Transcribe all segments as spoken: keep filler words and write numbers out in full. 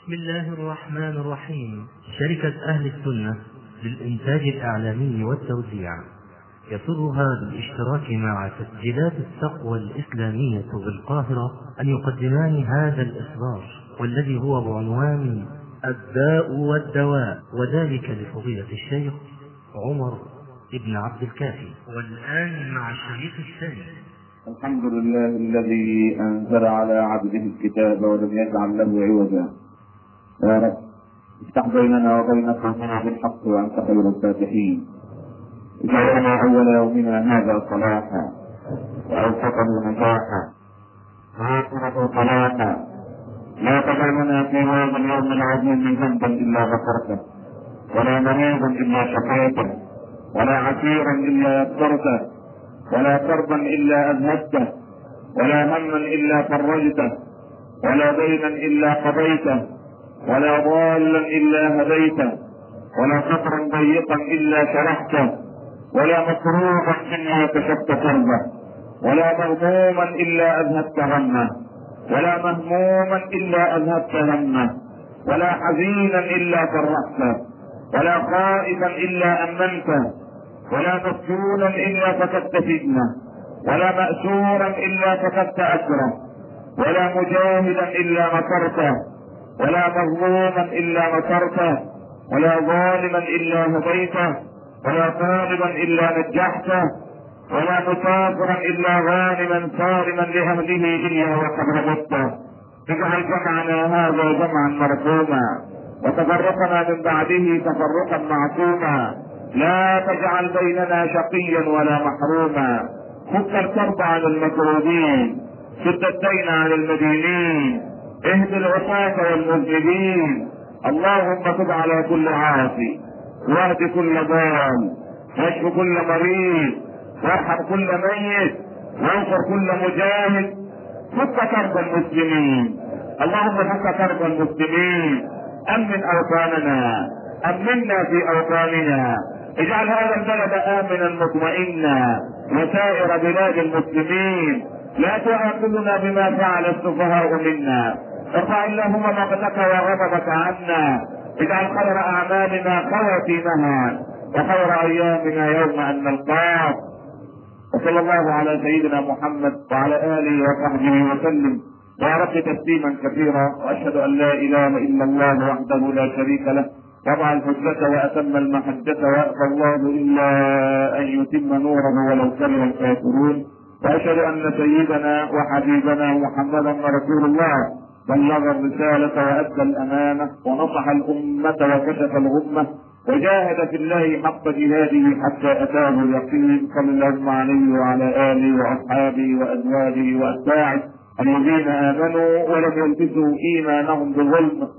بسم الله الرحمن الرحيم. شركة أهل السنة للإنتاج الإعلامي والتوزيع يسرها بالاشتراك مع تسجيلات التقوى الإسلامية بالقاهرة أن يقدمان هذا الإصدار، والذي هو بعنوان الداء والدواء، وذلك لفضيلة الشيخ عمر ابن عبد الكافي. والآن مع الشريط الثاني. الحمد لله الذي أنزل على عبده الكتاب ولم يجعل له عوجا. يا رب افتح بيننا وبين قومنا بالحق وأنت خير الفاتحين. اجعلنا أول يومنا هذا صلاحا وأوسطه نجاحا وآخره صلاحا. لا تدعنا في هذا اليوم العظيم ذنبا إلا غفرته، ولا مريضا إلا شفيته، ولا عسيرا إلا يسرته، ولا كربا إلا أذهبته، ولا هما إلا فرجته، ولا دينا إلا قضيته، ولا ضالا إلا هديته، ولا صدرا ضيقا إلا شرحته، ولا مكروها إلا كشفت كربه، ولا مغموما إلا أذهبت همه، ولا مهموما إلا أذهبت همه، ولا حزينا إلا فرحته، ولا خائفا إلا أمنته، ولا مسجونا إلا فكدت سجنه، ولا مأسورا إلا فكدت أسره، ولا مجاهدا إلا نصرته، ولا مظلوما إلا نصرته، ولا ظالما إلا هديته، ولا طالبا إلا نجحته، ولا مسافرا إلا غانما سالما لأهله إلا وقد ربطته. اجعل جمعنا هذا جمعا مرحوما، وتفرقنا من بعده تفرقا معصوما. لا تجعل بيننا شقيا ولا محروما. فك الكرب عن المكروبين، سد الدين عن المدينين، اهد العصاة والمذنبين. اللهم تب على كل عاصي، واهد كل ضال، واشف كل مريض، وارحم كل ميت، وانصر كل مجاهد. فك كرب المسلمين، اللهم فك كرب المسلمين. امن اوطاننا، امنا في اوطاننا، اجعل هذا البلد امنا مطمئنا وسائر بلاد المسلمين. لا تؤاخذنا بما فعل السفهاء منا، ارفع اللهم مقتك وغضبك عنا. اجعل خير اعمالنا خواتيمها، وخير ايامنا يوم ان نلقاك. وصلى الله على سيدنا محمد وعلى اله وصحبه وسلم، يا رب تسليما كثيرا. واشهد ان لا اله الا الله وحده لا شريك له، وضع الحجة وأتم المحجة، وأبى الله إلا أن يتم نوره ولو كره الكافرون. وأشهد أن سيدنا وحبيبنا محمدا رسول الله بلغ الرسالة وأدى الأمانة ونصح الأمة وكشف الغمة، وجاهد في الله حق جهاده حتى أتاه اليقين. صلى الله عليه وعلى آله وأصحابه وأزواجه وأتباعه الذين آمنوا ولم يلبسوا إيمانهم بظلم،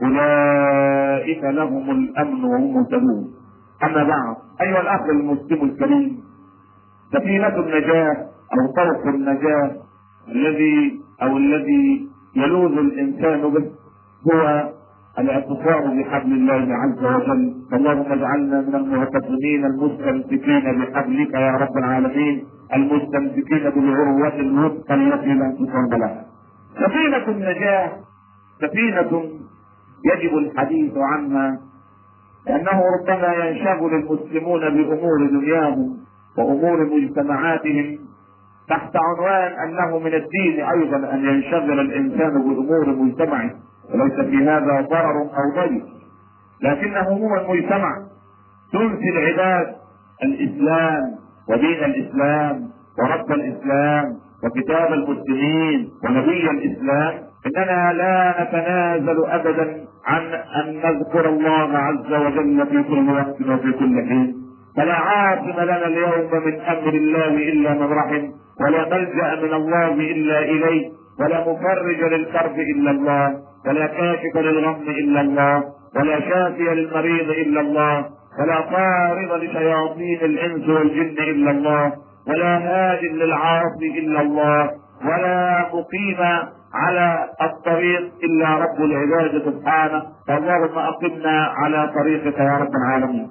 أولئك لهم الأمن وهم مهتدون. أما بعد، أيها الأخ المسلم الكريم، سفينة النجاة أو طرق النجاة الذي أو الذي يلوذ الإنسان به هو الاعتصام بحبل الله عز وجل. اللهم اجعلنا من المعتصمين المستمسكين بحبلك يا رب العالمين، المستمسكين بالعروة الوثقى التي لا انفصام لها. سفينة النجاة سفينة يجب الحديث عنها، لأنه ربما ينشغل المسلمون بأمور دنياهم وأمور مجتمعاتهم تحت عنوان أنه من الدين أيضا أن ينشغل الإنسان بأمور مجتمعه، وليس في هذا ضرر أو ضير، لكنه هو المجتمع تنسي العباد الإسلام ودين الإسلام ورب الإسلام وكتاب المسلمين ونبي الإسلام. إننا لا نتنازل أبدا عن أن نذكر الله عز وجل في كل وقت وفي كل حين. فلا عاصم لنا اليوم من أمر الله إلا من رحم، ولا ملجأ من الله إلا إليه، ولا مفرج للكرب إلا الله، ولا كاشف للغم إلا الله، ولا شافي للمريض إلا الله، ولا طارد لشياطين الإنس والجن إلا الله، ولا هاد للعاصي إلا الله، ولا مقيم على الطريق إلا رب العباد سبحانه. فاللهم أقمنا على طريقك يا رب العالمين.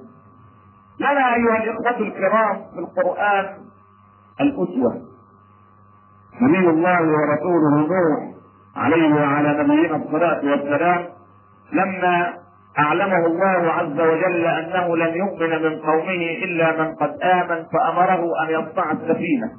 لنا أيها الإخوة الكرام في القرآن الأسوة، نبي الله ورسوله نوح عليه وعلى نبينا الصلاة والسلام لما اعلمه الله عز وجل انه لن يؤمن من قومه الا من قد امن فامره ان يصنع السفينه.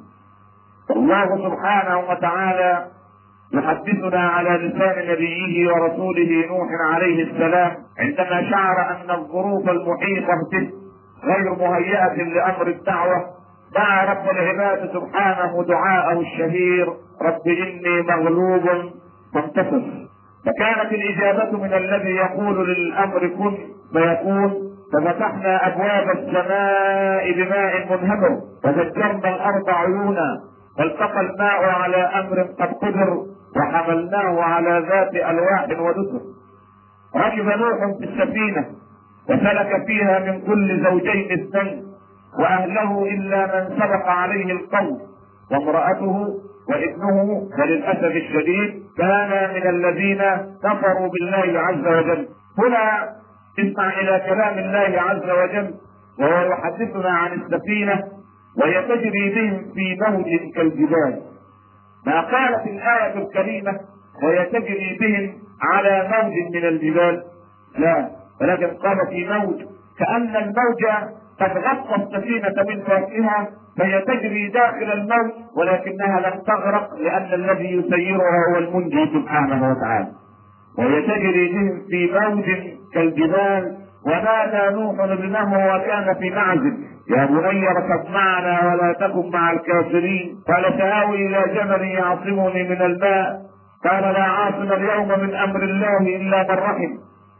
الله سبحانه وتعالى يحدثنا على لسان نبيه ورسوله نوح عليه السلام عندما شعر ان الظروف المحيطه به غير مهيئه لامر الدعوه، دعا رب العباد سبحانه دعاءه الشهير: رب اني مغلوب فانتصر. فكانت الاجابه من الذي يقول للامر كن فيكون، ففتحنا ابواب السماء بماء منهمر وفجرنا الارض عيونا والتقى الماء على امر قد قدر وحملناه على ذات الواح ودسر. ركب نوح في السفينه وسلك فيها من كل زوجين اثنين واهله الا من سبق عليه القول وامراته وابنه، وللاسف الشديد كان من الذين كفروا بالله عز وجل. هنا اسمع الى كلام الله عز وجل وهو يحدثنا عن السفينه وهي تجري بهم في موج كالجبال. ما قالت الآية الكريمة وهي تجري بهم على موج من الجبال، لا، ولكن قال في موج كأن الموج قد غطى السفينة من فوقها فهي تجري داخل الموج ولكنها لم تغرق لأن الذي يسيرها هو المنجي سبحانه وتعالى. وهي تجري بهم في موج كالجبال. ونادى نوح ابنه وكان في معزل: يا بني اركب معنا ولا تكن مع الكافرين. قال: سآوي الى جبل يعصمني من الماء. قال: لا عاصم اليوم من امر الله الا من رحم.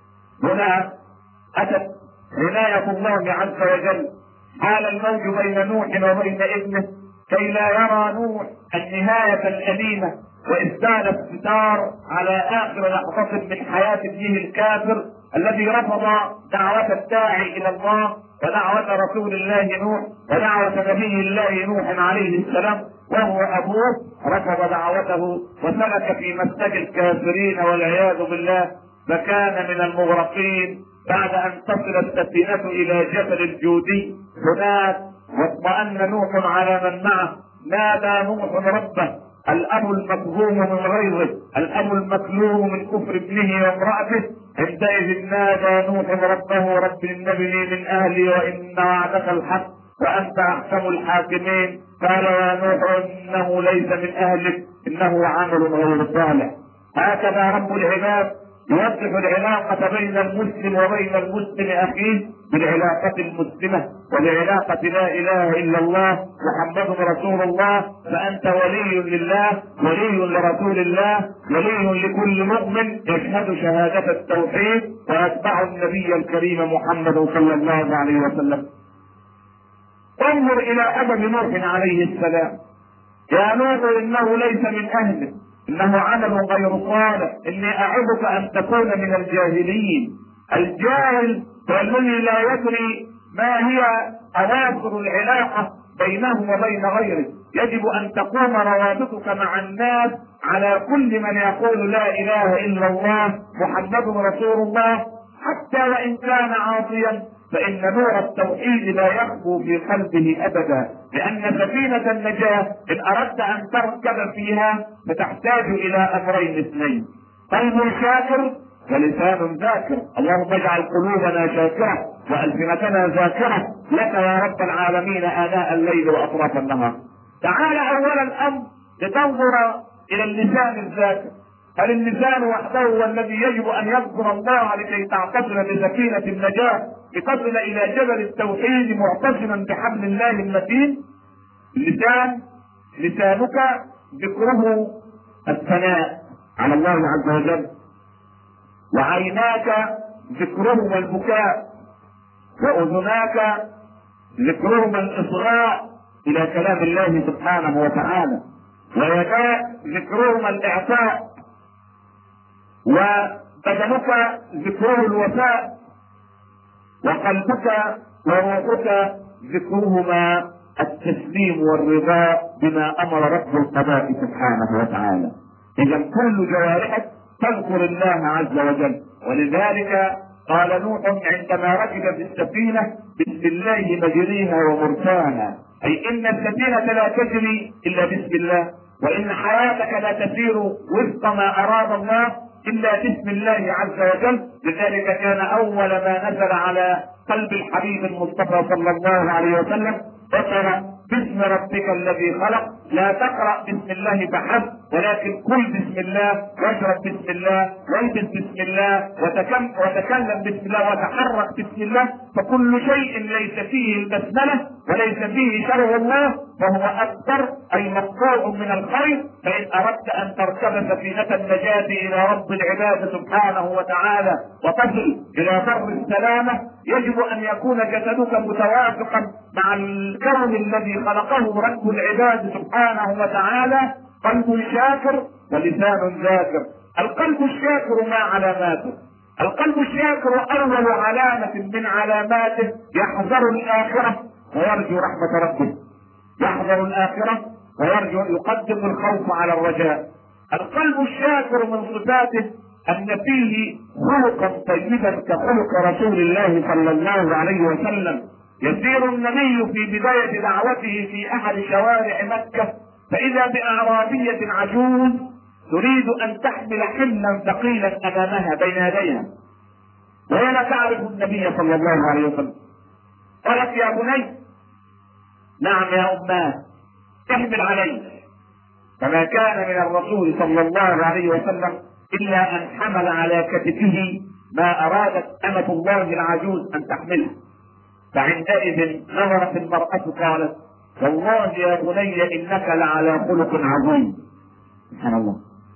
هنا اتت عناية الله عز وجل. حال الموج بين نوح وبين ابنه كي لا يرى نوح النهاية الأليمة وإسدال الستار على آخر لحظة من حياة ابنه الكافر الذي رفض دعوة الداعي إلى الله ودعوة رسول الله نوح ودعوة نبي الله نوح عليه السلام، وهو أبوه رفض دعوته وسلك في مسلك الكافرين والعياذ بالله، فكان من المغرقين. بعد أن تصل السفينة إلى جبل الجودي هناك واطمأن نوح على من معه، نادى نوح ربه. الأب المكظوم من غيظه، الأب المكلوم من كفر ابنه وامرأته، عندئذ نادى نوح ربه: رب إن ابني من أهلي وإن وعدك الحق وأنت أحكم الحاكمين. قال: يا نوح إنه ليس من أهلك إنه عمل غير صالح. هكذا رب العباد يوضح العلاقة بين المسلم وبين المسلم أخيه بالعلاقة المسلمة وبعلاقة لا إله إلا الله محمد رسول الله. فأنت ولي لله، ولي لرسول الله، ولي لكل مؤمن يشهد شهادة التوحيد ويتبع النبي الكريم محمد صلى الله عليه وسلم. انظر إلى أدب نوح عليه السلام: يا نوح إنه ليس من أهلك إنه عمل غير صالح، إني أعظك أن تكون من الجاهلين. الجاهل هو الذي لا يدري ما هي أواصر العلاقة بينه وبين غيره. يجب أن تقوم روابطك مع الناس على كل من يقول لا إله إلا الله محمد رسول الله، حتى وإن كان عاصيا، فإن نور التوحيد لا يخبو في قلبه أبدا، لأن سفينة النجاة إن أردت أن تركب فيها فتحتاج إلى أمرين اثنين: قلب شاكر ولسان ذاكر. اللهم اجعل قلوبنا شاكرة وألسنتنا ذاكرة لك يا رب العالمين آناء الليل وأطراف النهار. تعال أولا الأمر لتنظر إلى اللسان الذاكر. هل اللسان وحده هو الذي يجب ان يذكر الله لكي تعتصم بسفينة النجاة لتصل الى جبل التوحيد معتصما بحبل الله المتين؟ اللسان لسانك ذكره الثناء على الله عز وجل، وعيناك ذكرهما البكاء، واذناك ذكرهما الاصغاء الى كلام الله سبحانه وتعالى، ويداك ذكرهما الاعطاء، وبدنك ذكره الوفاء، وقلبك وروحك ذكرهما التسليم والرضا بما امر رب القضاء سبحانه وتعالى. اذا كل جوارحك تذكر الله عز وجل. ولذلك قال نوح عندما ركب في السفينة: بسم الله مجريها ومرساها، اي ان السفينة لا تجري الا بسم الله، وان حياتك لا تسير وفق ما اراد الله الا باسم الله عز وجل. لذلك كان اول ما نزل على قلب الحبيب المصطفى صلى الله عليه وسلم اقرأ باسم ربك الذي خلق. لا تقرأ بسم الله فحسب، ولكن كل بسم الله، واشرب بسم الله، والبس بسم الله، وتكلم وتكلم بسم الله، وتحرك بسم الله. فكل شيء ليس فيه البسملة وليس فيه شرع الله فهو اكبر، اي مقطوع من الخير. فان اردت ان تركب سفينة النجاة الى رب العباد سبحانه وتعالى وتصل الى بر السلامة، يجب ان يكون جسدك متوافقا مع الكون الذي خلقه رب العباد سبحانه وتعالى. قلب شاكر ولسان ذاكر. القلب الشاكر ما علاماته؟ القلب الشاكر اول علامة من علاماته يحذر الاخرة ويرجو رحمة ربه. يحذر الاخرة ويرجو، يقدم الخوف على الرجاء. القلب الشاكر من صفاته ان فيه خلقا طيبا كخلق رسول الله صلى الله عليه وسلم. يسير النبي في بداية دعوته في احد شوارع مكة، فاذا باعرابية عجوز تريد ان تحمل حملا ثقيلا امامها بين يديها، وهي لا تعرف النبي صلى الله عليه وسلم. قالت يا بني. نعم يا اماه، احمل علي. فما كان من الرسول صلى الله عليه وسلم الا ان حمل على كتفه ما ارادت امة الله العجوز ان تحمله. فعندئذ نظرت المرأة قالت والله يا بني انك لعلى خلق عظيم. سبحان الله.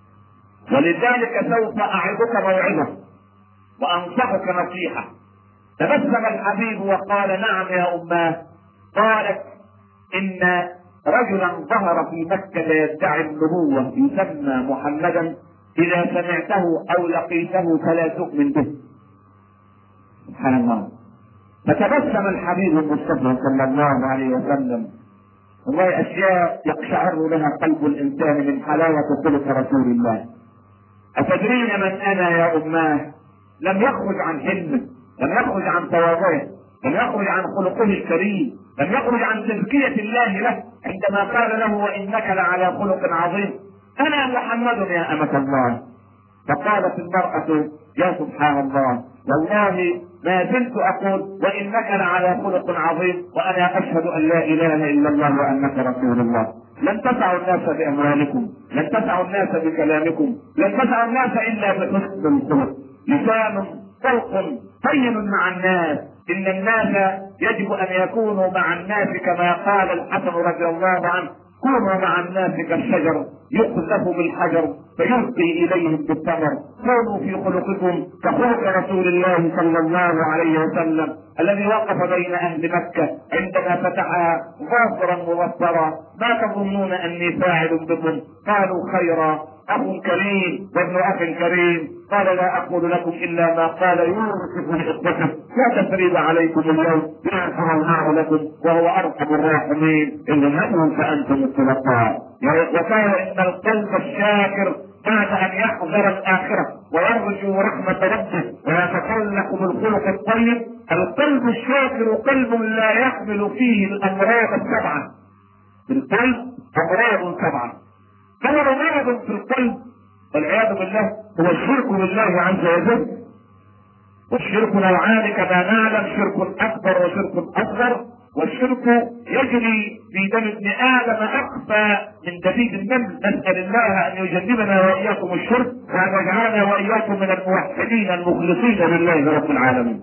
ولذلك سوف اعظك موعظة وانصحك نصيحة. تبسم الحبيب وقال نعم يا اماه. قالت ان رجلا ظهر في مكة يدعي النبوة يسمى محمدا، اذا سمعته او لقيته فلا تؤمن به. سبحان الله. فتبسم الحبيب المصطفى صلى الله عليه وسلم. والله اشياء يقشعر لها قلب الانسان من حلاوة خلق رسول الله. اتدرين من انا يا اماه؟ لم يخرج عن حلمه، لم يخرج عن تواضعه، لم يخرج عن خلقه الكريم، لم يخرج عن تزكية الله له عندما قال له وانك لعلى خلق عظيم. انا محمد يا امة الله. فقالت المرأة يا سبحان الله، والله ما زلت اقول وانك لعلى خلق عظيم وانا اشهد ان لا اله الا الله وانك رسول الله. لن تسعوا الناس باموالكم، لن تسعوا الناس بكلامكم، لن تسعوا الناس الا بحسن الخلق. لسان طلق طيب مع الناس. ان الناس يجب ان يكونوا مع الناس كما قال الحسن رضي الله عنه كونوا مع الناس كالشجر يقذف بالحجر فيلقي اليهم بالثمر. كونوا في خلقكم كخلق رسول الله صلى الله عليه وسلم الذي وقف بين اهل مكة عندما فتحها ظافرا مبصرا. ما تظنون اني فاعل بكم؟ قالوا خيرا، اخ كريم وابن اخ كريم. قال لا اقول لكم الا ما قال يوسف لاخوته لا تثريب عليكم اليوم يغفر الله لكم وهو ارحم الراحمين. اذهبوا فانتم الطلقاء. يا اخوتاه ان القلب الشاكر بعد ان يحذر الاخره ويرجو رحمه ربه ويتخلق بالخلق الطيب، القلب الشاكر قلب لا يحمل فيه الامراض السبعه. في القلب امراض سبعه. أول مرض في القلب والعياذ بالله هو الشرك بالله عز وجل. والشرك نوعان كما نعلم، شرك اكبر وشرك اصغر. والشرك يجري في دم ابن ادم اخفى من دبيب النمل. نسال الله ان يجنبنا واياكم الشرك وان يجعلنا واياكم من الموحدين المخلصين لله رب العالمين.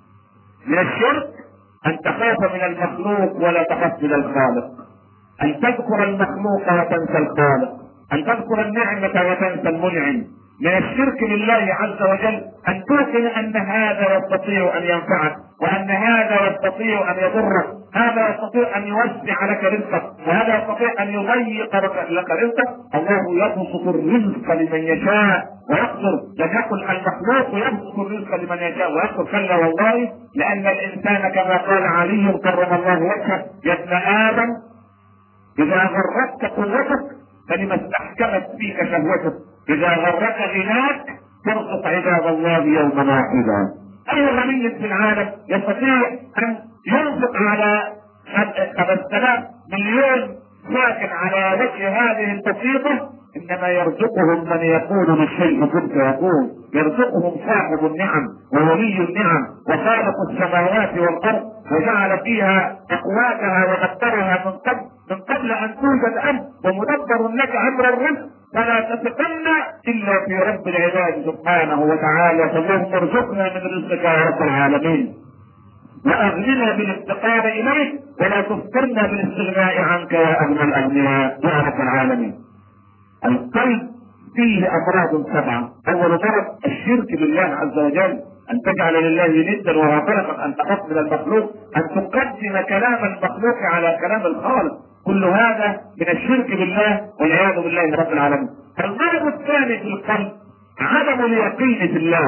من الشرك ان تخاف من المخلوق ولا تخاف من الخالق، ان تذكر المخلوق وتنسى الخالق، ان تذكر النعمة وتنسى المنعم. من الشرك بالله عز وجل ان توقن ان هذا يستطيع ان ينفعك وان هذا يستطيع ان يضرك، هذا يستطيع ان يوسع لك رزقك وهذا يستطيع ان يضيق لك رزقك. الله يبسط الرزق لمن يشاء ويقدر. لم يقل المخلوق يبسط الرزق لمن يشاء ويقدر، كلا والله، لان الانسان كما قال علي كرم الله وجهه يا ابن ادم اذا غرتك قوتك فلما استحكمت فيك شهوتك، اذا غرك غناك ترزق عباد الله يوما واحدا. اي غني في العالم يستطيع ان ينفق على خمسة آلاف مليون ساكن على وجه هذه البسيطة انما يرزقهم من يقول للشيء كن فيكون، يرزقهم صاحب النعم وولي النعم وخالق السماوات والارض، وجعل فيها اقواتها وقدرها من قبل من قبل ان توجد انت، ومدبر لك امر الرزق، فلا تتقن الا في رب العباد سبحانه وتعالى. فاللهم ارزقنا من رزقك يا رب العالمين، واغننا بالافتقار اليك، ولا تفطرنا بالاستغناء عنك يا اغنى الاغنياء يا رب العالمين. القلب فيه امراض سبعه. اول مرض الشرك بالله عز وجل، ان تجعل لله ندا وهو خلقك، ان تحط من المخلوق، ان تقدم كلام المخلوق على كلام الخالق، كل هذا من الشرك بالله والعياذ بالله رب العالمين. المرض الثاني في القلب عدم اليقين في الله.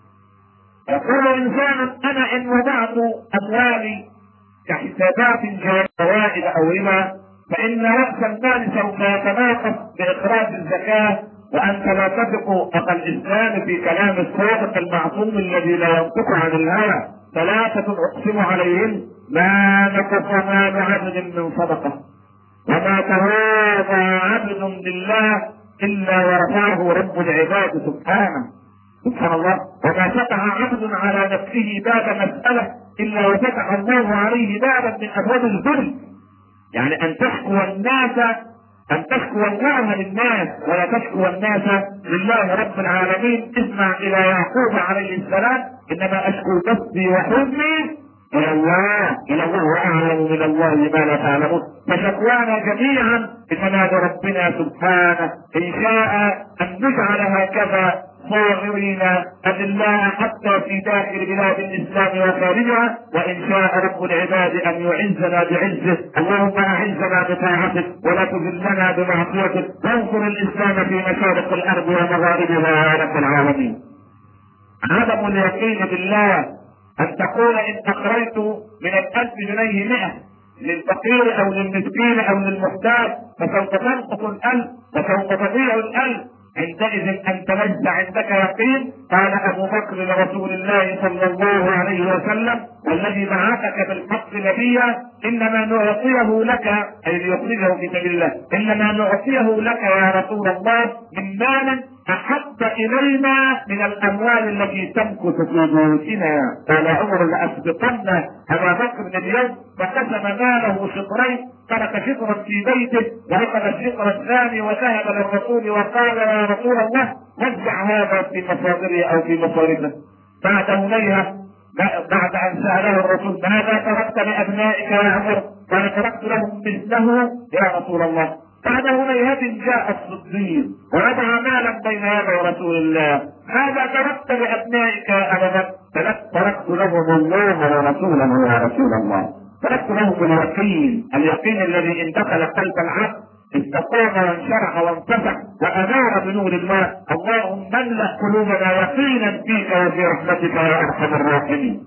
يقول الانسان انا ان وضعت اموالي كحسابات جوائز او ربا فان راس المال سوف يتناقص باخراج الزكاه، وانت لا تثق اخا الاسلام في كلام الصادق المعصوم الذي لا ينطق عن الهوى. ثلاثه اقسم عليهم ما نقص مال عبد من صدقه، وما تواضع عبد لله الا ورفعه رب العباد سبحانه. سبحان الله. وما فتح عبد على نفسه باب مسألة الا وفتح الله عليه بابا من ابواب الذل. يعني ان تشكو الناس، ان تشكو الله للناس ولا تشكو الناس لله رب العالمين. اسمع الى يعقوب عليه السلام: انما اشكو بثي وحزني الى الله، الى الله واعلم من الله ما لا تعلمون. فشكوانا جميعا انما لربنا سبحانه، ان شاء ان نجعل هكذا صاغرين أذلاء حتى في داخل بلاد الإسلام وخارجها، وإن شاء رب العباد أن يعزنا بعزه. اللهم أعزنا بطاعتك ولا تذلنا بمعصيتك، وانصر الإسلام في مشارق الأرض ومغاربها يا رب العالمين. عدم اليقين بالله، أن تقول إن أخرجت من الألف جنيه مئة للفقير أو للمسكين أو للمحتاج فسوف تنقص الألف وسوف تضيع الألف، عندئذ انت ليس عندك يقين. قال ابو بكر لرسول الله صلى الله عليه وسلم: والذي بعثك بالحق نبيا انما نعطيه لك، اي ليخرجه في سبيل الله، انما نعطيه لك يا رسول الله من مال احب الينا من الاموال التي تمكث في بيوتنا. قال عمر: لاسبقن ابا بكر اليوم، فقسم ماله شطرين، ترك شطرا في بيته واخذ الشطر الثاني وذهب للرسول وقال: يا رسول الله وزع هذا في مصادره او في مصارفه. بعد هنيهه، بعد ان ساله الرسول: ماذا تركت لابنائك يا عمر؟ قال: تركت لهم مثله يا رسول الله. بعد هنيهه جاء الصديق ووضع مالا بين يدي رسول الله: ماذا تركت لابنائك يا ابا بكر؟ تركت لهم الله ورسوله يا رسول الله. تركت لهم اليقين، اليقين الذي ان دخل قلب العبد استقام وانشرح وانفتح وانار بنور الله. اللهم ملأ قلوبنا يقينا فيك وفي رحمتك يا ارحم الراحمين.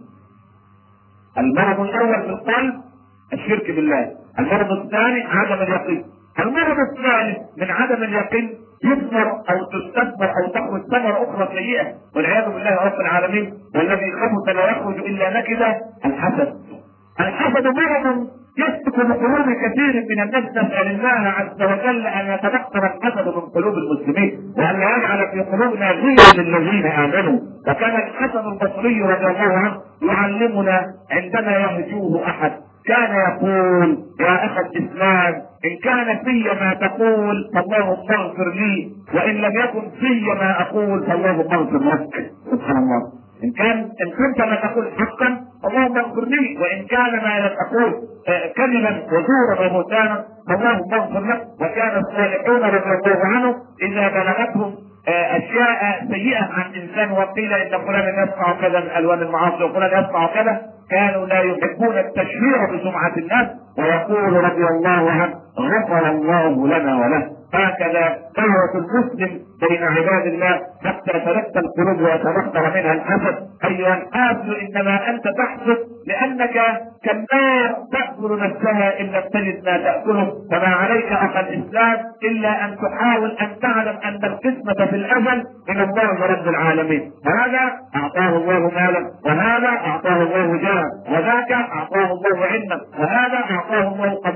المرض الاول في القلب الشرك بالله، المرض الثاني عدم اليقين. المرض الثالث من عدم اليقين يثمر او تستثمر او تخرج ثمره اخرى سيئه والعياذ بالله رب العالمين، والذي خبث لا يخرج الا نكده: الحسد. الحسد مرض يسلك بقلوب كثير من الناس. نسأل الله عز وجل ان يتبخر الحسد من قلوب المسلمين، وان لا يجعل في قلوبنا غير للذين امنوا. وكان الحسن البصري رضي الله عنه يعلمنا عندما يهجوه احد كان يقول: يا اخي الاسلام، ان كان في ما تقول فاللهم اغفر لي، وان لم يكن في ما اقول فاللهم اغفر لك. سبحان الله. ان كان ان كنت ما تقول حقا اللهم اغفر لي، وان كان ما تقول كذبا وزورا وبهتانا فاللهم اغفر لك. وكان الصالحون رضي الله عنهم اذا بلغتهم اشياء سيئه عن انسان وقيل ان فلان يصنع كذا من الوان المعاصي وفلان يصنع كذا، كانوا لا يحبون التشهير بسمعه الناس، ويقول رضي الله عنه: غفر الله لنا وله. هكذا دعوة المسلم بين عباد الله حتى تلك القلوب ويتبخر منها الحسد. ايها الحاسد انما انت تحسد لانك كالنار تاكل نفسها ان لم تجد ما تاكله، فما عليك اخا الاسلام الا ان تحاول ان تعلم ان القسمه في الازل من الله رب العالمين. هذا اعطاه الله مالا، وهذا اعطاه الله جاها، وذاك اعطاه الله علما، وهذا اعطاه الله قبولا،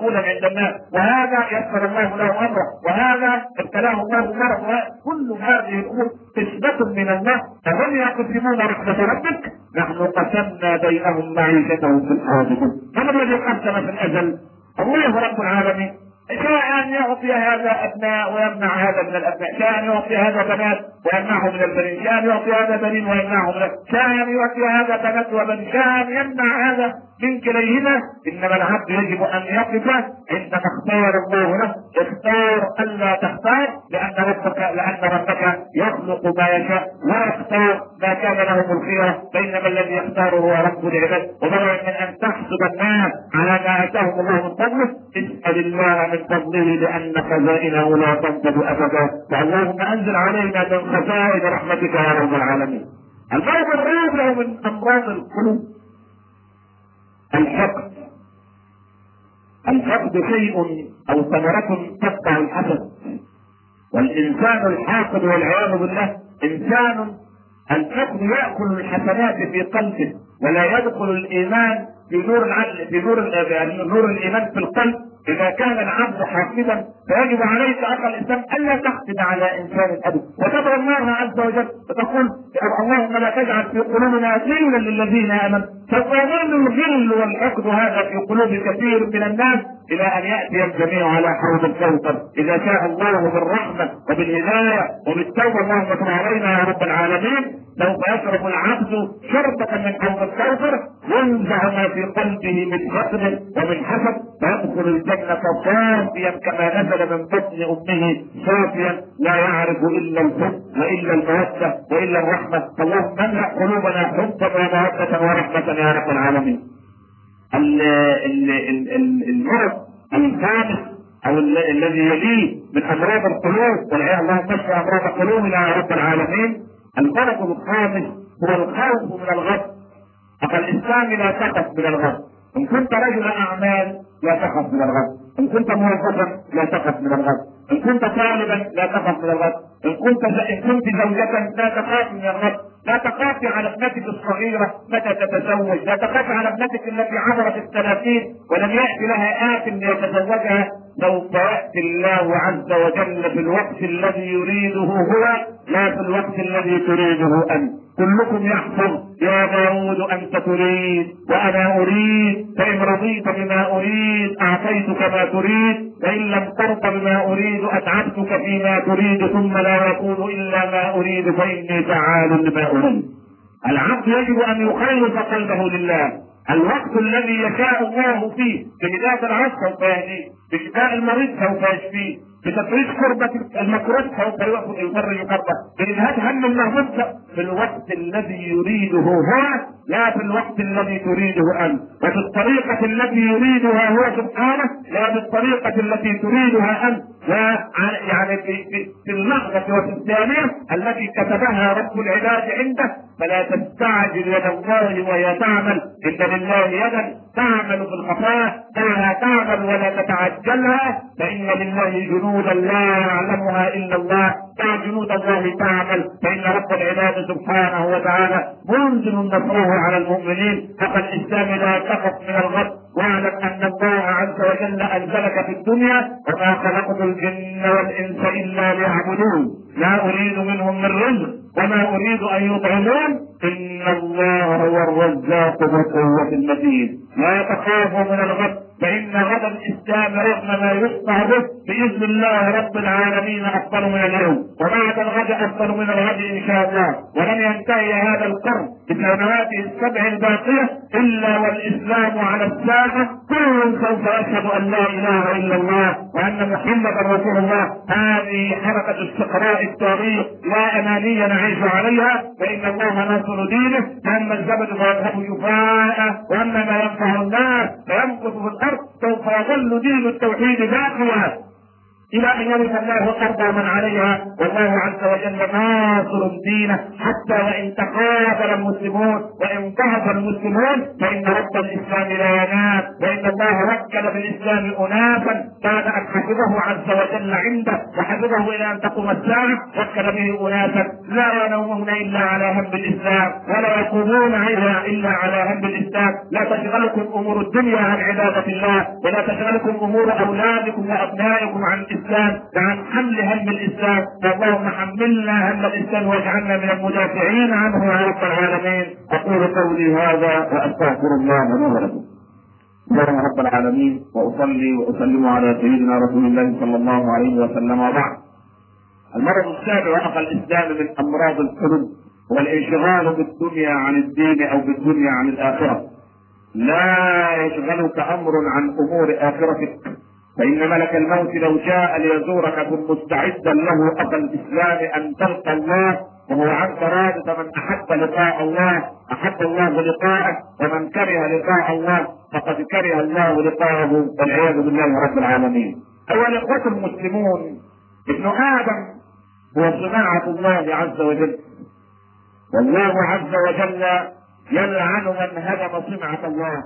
مقبولا عند الناس، وهذا يسر الله له امره، وهذا ابتلاه الله مرض، كل هذه الامور قسمة من الله. فهم يقسمون رحمة ربك، نحن قسمنا بينهم معيشتهم في الحياة. من الذي قسم في الازل؟ الله رب العالمين. شاء ان يعطي هذا ابناء ويمنع هذا من الابناء، شاء ان يعطي هذا بنات ويمنعه من البنين، شاء ان يعطي هذا بنين ويمنعه من البنين، شاء ان يعطي هذا بنات وبنين، شاء ان يمنع هذا من كليهما. انما العبد يجب ان يقف عندما اختار الله له. اختار الا تختار، لان ربك لان ربك يخلق ما يشاء ويختار ما كان لهم الخيره، بينما الذي يختاره هو رب العباد. وبدلا من ان تحسب الناس على ما اتاهم الله من فضله، اسال الله من فضله لان خزائنه لا تنفذ ابدا. فاللهم انزل علينا من خزائن رحمتك يا رب العالمين. المرض الرابع من امراض القلوب الحقد. الحقد شيء او ثمرة تتبع الحسد، والانسان الحاقد والعياذ بالله انسان الحقد ياكل الحسنات في قلبه، ولا يدخل الايمان في نور العقل في نور نور الايمان في القلب. اذا كان العبد حاقدا فيجب عليك اخا الاسلام الا تحقد على انسان ابدا، وتدعو الله عز وجل وتقول اللهم لا تجعل في قلوبنا غلا للذين امنوا. سوف يظل الغل والحقد هذا في قلوب كثير من الناس الى ان ياتي الجميع على حوض الكوثر اذا شاء الله بالرحمه وبالهدايه وبالتوبه. اللهم صل علينا يا رب العالمين. سوف يشرب العبد شربة من حوض الكوثر ينزع ما في قلبه من حقد ومن حسد، فيدخل الجنة صافيا كما نزل من بطن امه صافيا، لا يعرف الا الحب والا المودة والا الرحمة. اللهم املأ قلوبنا حبا ومودة ورحمة يا رب العالمين. المرض الخامس او الذي يليه من امراض القلوب، اللهم اشف امراض قلوبنا يا رب العالمين. المرض الخامس هو الخوف من الغضب. اخي الاسلام لا تخف من الغضب. ان كنت رجل اعمال لا تخف من الغضب، ان كنت موظفا لا تخف من الغضب، ان كنت طالبا لا تخف من الغضب، ان كنت ان كنت زوجة لا تخاف من الغضب. لا تخافي على ابنتك الصغيرة متى تتزوج، لا تخافي على ابنتك التي عبرت الثلاثين ولم يأتي لها آت ليتزوجها. سوف يأتي الله عز وجل في الوقت الذي يريده هو، لا في الوقت الذي تريده أنت. كلكم يحفظ يا داود أنت تريد وأنا أريد، فإن رضيت بما أريد أعطيتك ما تريد، وإن لم ترض بما أريد أتعبتك فيما تريد، ثم لا يكون إلا ما أريد فإني فعال لما أريد. العبد يجب أن يخلص قلبه لله. الوقت الذي يشاء الله فيه بهداية العبد سوف يهديه، بشفاء المريض سوف يشفيه، بتفريج كربة المكروه سوف يفرج كربة، بإذهاب هم المهموم في الوقت الذي يريده هو، لا في الوقت الذي تريده أنت، وفي الطريقة التي يريدها هو سبحانه، لا بالطريقة التي تريدها أنت، يعني في اللحظة وفي الثانية التي كتبها رب العباد عنده. فلا تستعجل يد الله وهي تعمل، إن لله يدا تعمل في الخفاء، فلا تعمل ولا تتعجلها، فإن لله جنودا لا يعلمها إلا الله، جنود الله تعمل، فإن رب العباد سبحانه وتعالى منزل نصره على المؤمنين. فقد الإسلام لا تخف من الغضب، واعلم أن الله عز وجل أنزلك في الدنيا وما خلقت الجن والإنس إلا ليعبدون، لا أريد منهم من رزق وما أريد أن يطعمون، إن الله هو الرزاق ذو القوة المتين. لا تخافوا من الغضب، فإن غضب الإسلام رغم ما يصنع به بإذن الله رب العالمين أفضل من اليوم، وبعد الغد أفضل من الغد إن شاء الله. ولن ينتهي هذا القرن بسنواته السبع الباقية إلا والإسلام على الساحة، كل سوف يشهد أن لا إله إلا الله وأن محمدا رسول الله. هذه حركة استقراء التاريخ لا أمانية نعيش عليها، فإن الله ناصر دينه. أما الزبد فيذهب جفاء، وأما ما ينفع الناس فيمكث في الأرض، سوف يظل دين التوحيد باقيا. الى ان يرث الله الارض ومن عليها، والله عز وجل ناصر دينه حتى وان تقاتل المسلمون وان ضعف المسلمون فان رب الاسلام لا ينام، وان الله وكل بالاسلام اناسا بعد ان حفظه عز وجل عنده وحفظه الى ان تقوم الساعه، وكل به اناسا لا ينومون الا على هم الاسلام ولا يقومون الا على هم الاسلام. لا تشغلكم امور الدنيا عن عباده الله، ولا تشغلكم امور اولادكم وابنائكم عن الاسلام وعن حمل هم الاسلام. اللهم حملنا هم الاسلام واجعلنا من المدافعين عنه يا رب العالمين. اقول قولي هذا واستغفر الله لي ولكم. يا رب العالمين، واصلي واسلم على سيدنا رسول الله صلى الله عليه وسلم. وبعد، المرض السابع اخى الاسلام من امراض القلوب هو الانشغال بالدنيا عن الدين او بالدنيا عن الاخره. لا يشغلك امر عن امور اخرتك، فان ملك الموت لو جاء ليزورك كن مستعدا له اخا الاسلام ان تلقى الله وهو عنك راض. فمن احب لقاء الله احب الله لقاءه، ومن كره لقاء الله فقد كره الله لقاءه، والعياذ بالله رب العالمين. ايها الاخوه المسلمون، ابن ادم هو صناعه الله عز وجل، والله عز وجل يلعن من هدم صنعه الله.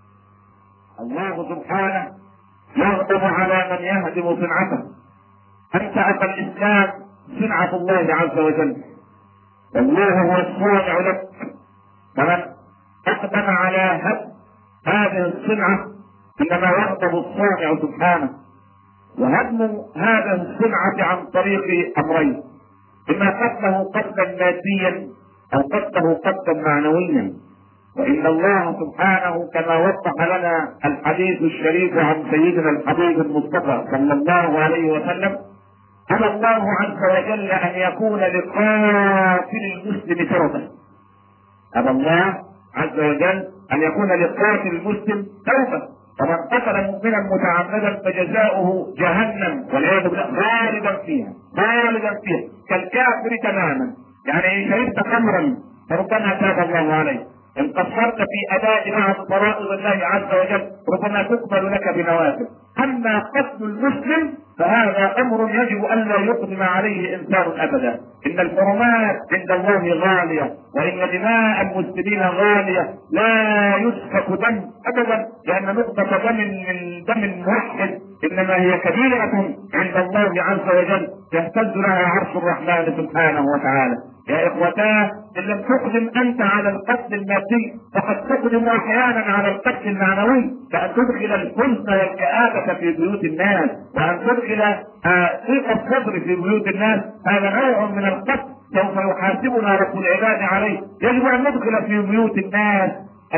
الله سبحانه يغضب على من يهدم صنعته. انت اخا الاسلام صنعه الله عز وجل، والله هو الصانع لك، فمن اقدم على هدم هذه الصنعه انما يغضب الصانع سبحانه. وهدم هذه الصنعه عن طريق امرين: اما قتله قتلا ماديا او قتله قتلا معنويا. وان الله سبحانه كما وضح لنا الحديث الشريف عن سيدنا الحبيب المصطفى صلى الله عليه وسلم، أبى الله عز وجل ان يكون لقاتل المسلم توبه. أبى الله عز وجل ان يكون لقاتل المسلم توبه. ومن قتل مؤمنا متعمدا فجزاؤه جهنم والعياذ بالله خالدا فيها خالدا فيها كالكافر تماما. يعني ان شربت خمرا فربما تاب الله عليه، ان قصرت في اداء بعض فرائض الله عز وجل ربما تقبل لك بنوافل. اما قتل المسلم فهذا امر يجب الا يقدم عليه انسان ابدا. ان الحرمات عند الله غاليه، وان دماء المسلمين غاليه، لا يسفك دم ابدا، لان نقطه دم من دم موحد انما هي كبيره عند الله عز وجل يهتز لها عرش الرحمن سبحانه وتعالى. يا اخوتاه، ان لم تقدم انت على القتل المادي فقد تقدم احيانا على القتل المعنوي، فان تدخل الحزن والكآبة في بيوت الناس، وان تدخل ضيق الصدر في بيوت الناس، هذا نوع من القتل سوف يحاسبنا رب العباد عليه. يجب ان ندخل في بيوت الناس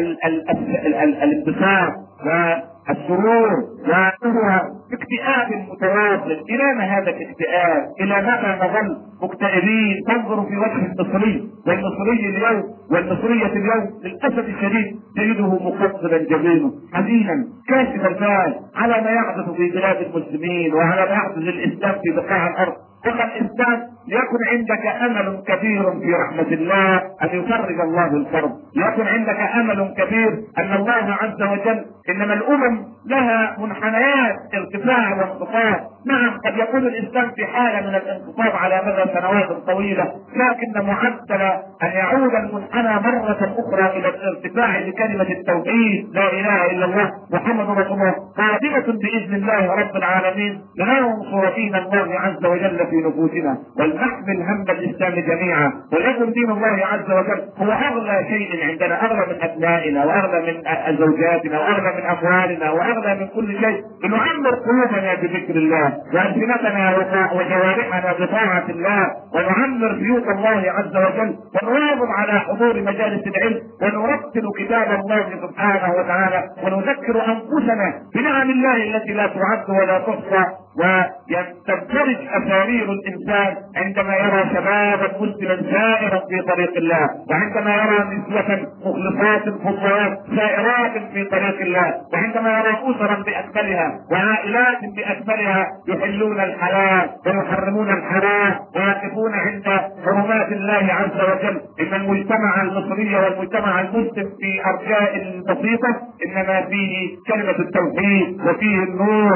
الانبساط والسرور وهو اكتئاب متواصل. الى ما هذا الاكتئاب؟ الى متى نظل مكتئبين؟ تنظر في وجه المصري والمصري اليوم والمصرية اليوم للاسف الشديد تجده مقصدا جبينه حزينا كاشف البال على ما يحدث في بلاد المسلمين وعلى ما يحدث الاسلام في بقاع الارض. اما الاسلام ليكن عندك امل كبير في رحمة الله ان يفرج الله الكرب، ليكن عندك امل كبير ان الله عز وجل، انما الامم لها منحنيات ارتفاع وانخفاض. نعم قد يكون الاسلام في حالة من الانخفاض على مدى سنوات طويلة، لكن معدل ان يعود المنحنى مرة اخرى الى الارتفاع بكلمة التوحيد لا اله الا الله محمد رسول الله قادمة باذن الله رب العالمين لننصر دين الله عز وجل في نفوسنا ولنحمل هم الاسلام جميعا، وليكن دين الله عز وجل هو اغلى شيء عندنا، اغلى من ابنائنا واغلى من زوجاتنا واغلى من اموالنا واغلى من كل شيء. لنعمر قلوبنا بذكر الله والسنتنا وجوارحنا بطاعة الله، ونعمر بيوت الله عز وجل، ونواظب على حضور مجالس العلم، ونرتل كتاب الله سبحانه وتعالى، ونذكر انفسنا بنعم الله التي لا تعد ولا تحصى. ويستدرج اسارير الانسان عندما يرى شبابا مسلما سائرا في طريق الله، وعندما يرى نسوة مخلصات فضلات سائرات في طريق الله، وعندما يرى اسرا باكملها وعائلات باكملها يحلون الحلال ويحرمون الحرام ويقفون عند حرمات الله عز وجل. ان المجتمع المصري والمجتمع المسلم في ارجاء بسيطة انما فيه كلمة التوحيد وفيه النور وفيه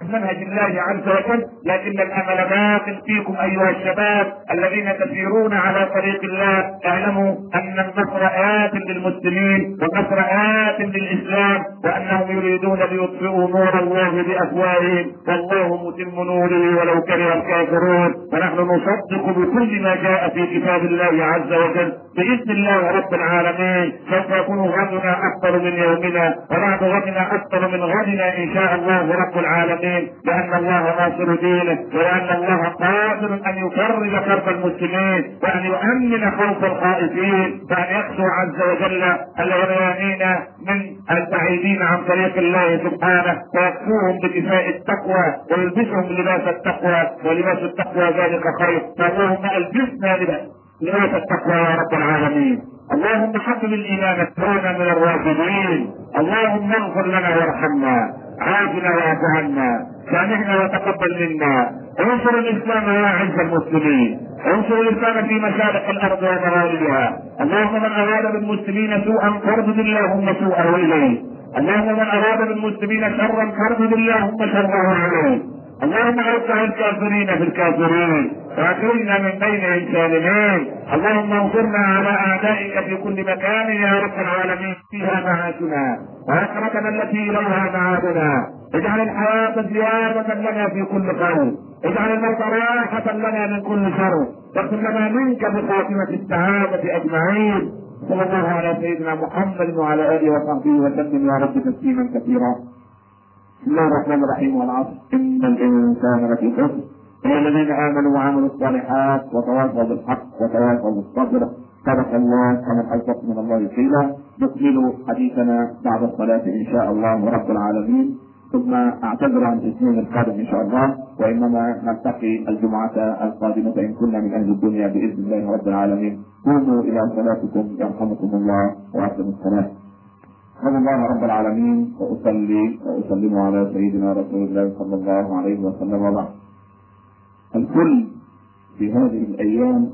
منهج الله عز وجل، لكن الامل باق فيكم ايها الشباب الذين تسيرون على طريق الله. اعلموا ان النصر آت للمسلمين والنصر آت للاسلام، وانهم يريدون ليطفئوا نور الله بافواههم والله متم نوره ولو كره الكافرون. ونحن نصدق بكل ما جاء في كتاب الله عز وجل باذن الله رب العالمين. سوف يكون غدنا افضل من يومنا وبعد غدنا افضل من غدنا ان شاء الله رب العالمين، لان الله ناصر دينه وان الله قادر ان يفرج كرب المسلمين وان يؤمن خوف الخائفين وان يخشوا عز وجل العريانين من البعيدين عن طريق الله سبحانه، ويكفوهم بكفاء التقوى ويلبسهم لباس التقوى، ولباس التقوى ذلك خير. فاللهم البسنا لباس التقوى يا رب العالمين. اللهم حبب الايمان كنا من الراشدين. اللهم اغفر لنا وارحمنا، عافنا واعف عنا، سامحنا وتقبل منا. انصر الاسلام يا اعز المسلمين، انصر الاسلام في مشارق الارض ومغاربها. اللهم من اراد بالمسلمين سوءا فاردد اللهم سوءه اليه، اللهم من اراد بالمسلمين شرا فاردد اللهم شره عليه. اللهم اوقع الكافرين في الكافرين واخرجنا من بينهم سالمين. اللهم انصرنا على اعدائك في كل مكان يا رب العالمين. فيها معاشنا واخرتنا التي اليها معادنا. اجعل الحياه زياده لنا في كل خير، اجعل الموت راحه لنا من كل شر، واغفر لنا منك بخاتمه السعاده اجمعين. صلى الله على سيدنا محمد وعلى اله وصحبه وسلم يا رب تسليما كثيرا. بسم الله الرحمن الرحيم. والعصر ان الانسان لفي خسر الا الذين امنوا وعملوا الصالحات وتواصوا بالحق وتواصوا بالصبر. صدق الله كما حفظت من الله قيلا. نكمل حديثنا بعد الصلاه ان شاء الله رب العالمين، ثم اعتذر عن الاثنين القادم ان شاء الله، وانما نلتقي الجمعه القادمه ان كنا من اهل الدنيا باذن الله رب العالمين. قوموا الى صلاتكم يرحمكم الله واقيموا الصلاه. أحمد الله رب العالمين وأصلي وأسلم على سيدنا رسول الله صلى الله عليه وسلم. وبعد، الكل في هذه الأيام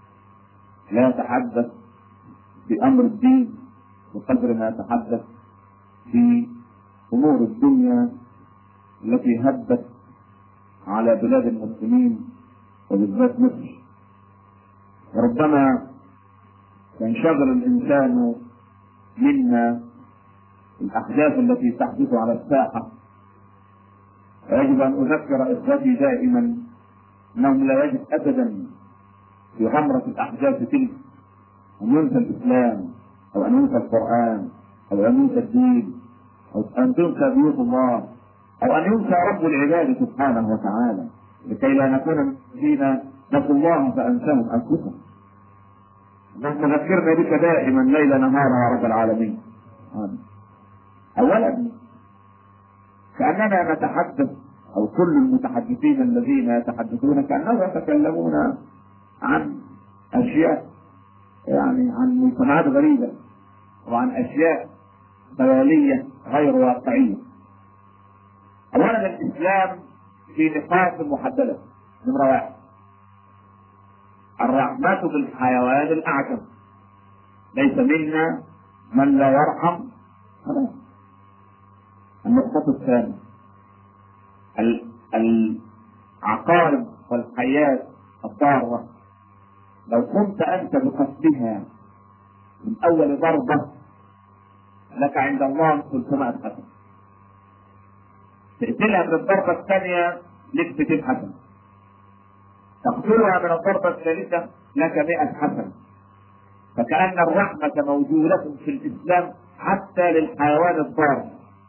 لا يتحدث بأمر الدين بقدر ما يتحدث في أمور الدنيا التي هبت على بلاد المسلمين وبالذات مصر. وربما ينشغل الإنسان منا الأحداث التي تحدث على الساحة، ويجب أن أذكر إخوتي دائما أنهم لا يجب أبدا في غمرة الأحداث تلك أن ينسى الإسلام أو أن ينسى القرآن أو أن ينسى الدين أو أن تنسى بيوت الله أو أن ينسى رب العباد سبحانه وتعالى، لكي لا نكون فينا نسوا الله فأنساهم أنفسهم. اللهم ذكرنا بك دائما ليل نهارا يا رب العالمين. آمين. اولا كاننا نتحدث او كل المتحدثين الذين يتحدثون كانهم يتكلمون عن اشياء يعني عن مجتمعات غريبه وعن اشياء خياليه غير واقعيه. اولا الاسلام في نقاط محدده. نمره واحد، الرحمه بالحيوان الاعجم، ليس منا من لا يرحم. النقطة الثانية، العقارب والحيات الضارة لو قمت أنت بقتلها من أول ضربة لك عند الله ثلاثمائة حسنة، تقتلها من الضربة الثانية لك مئتين حسنة، تقتلها من الضربة الثالثة لك مئة حسنة. فكأن الرحمة موجودة في الإسلام حتى للحيوان الضار.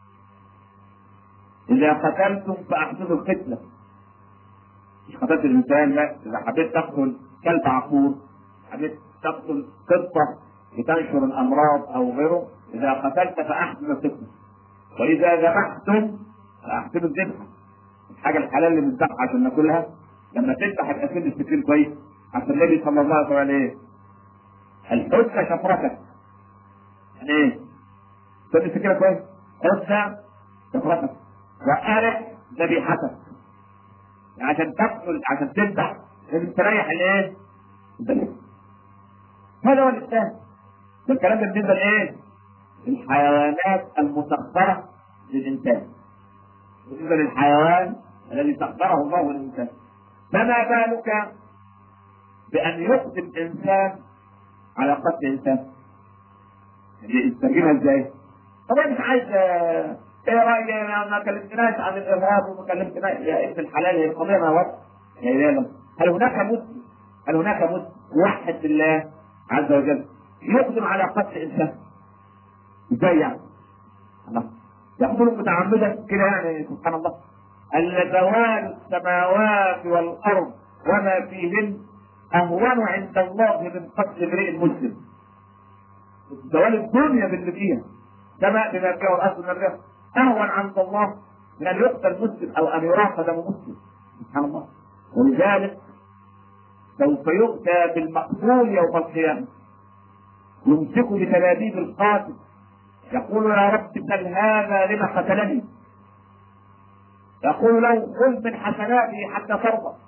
إذا قتلتم فأحسنوا القتلة، مش قتلت الإنسان، لا، إذا حبيت تقتل كلب عقور، حبيت تقتل قطة لتنشر الأمراض أو غيره، إذا قتلت فأحسن القتلة. وإذا ذبحتم فأحسنوا الذبحة، الحاجة الحلال اللي بنذبحها عشان ناكلها، لما تذبح يبقى سن السكين كويس، عشان النبي صلى الله عليه وسلم إيه؟ الحدة شفرتك. يعني إيه؟ سن السكين كويس، حدة شفرتك، وأرح ذبيحتك. عشان تقتل، عشان تذبح لازم تريح الايه؟ الذبيحة. هذا هو الإسلام. ده الكلام ده بالنسبة لايه؟ الحيوانات المسخرة للإنسان. بالنسبه للحيوان الذي سخره الله للانسان، فما بالك بان يقدم انسان على قتل انسان؟ يستجيبها ازاي؟ طبعا مش عايز ايه رايك ما كلمتناش عن الارهاب وما كلمتناش يا ابن الحلال، هي القضيه ما وقت. هل هناك مسلم هل هناك مسلم وحد بالله عز وجل يقدم على قتل انسان؟ ازاي يعني؟ الله يقتل متعمدا كده يعني؟ سبحان الله. زوال السماوات والارض وما فيهن اهون عند الله من قتل امرئ مسلم. زوال الدنيا باللي فيها، سماء بما فيها والارض بما فيها، اهون عند الله من ان يقتل مسلم او ان يراق دم مسلم. سبحان الله. ولذلك سوف يؤتى بالمقتول يوم القيامه يمسك بتلابيب القاتل يقول يا رب سل هذا لما قتلني، يقول له خذ من حسناته حتى ترضى،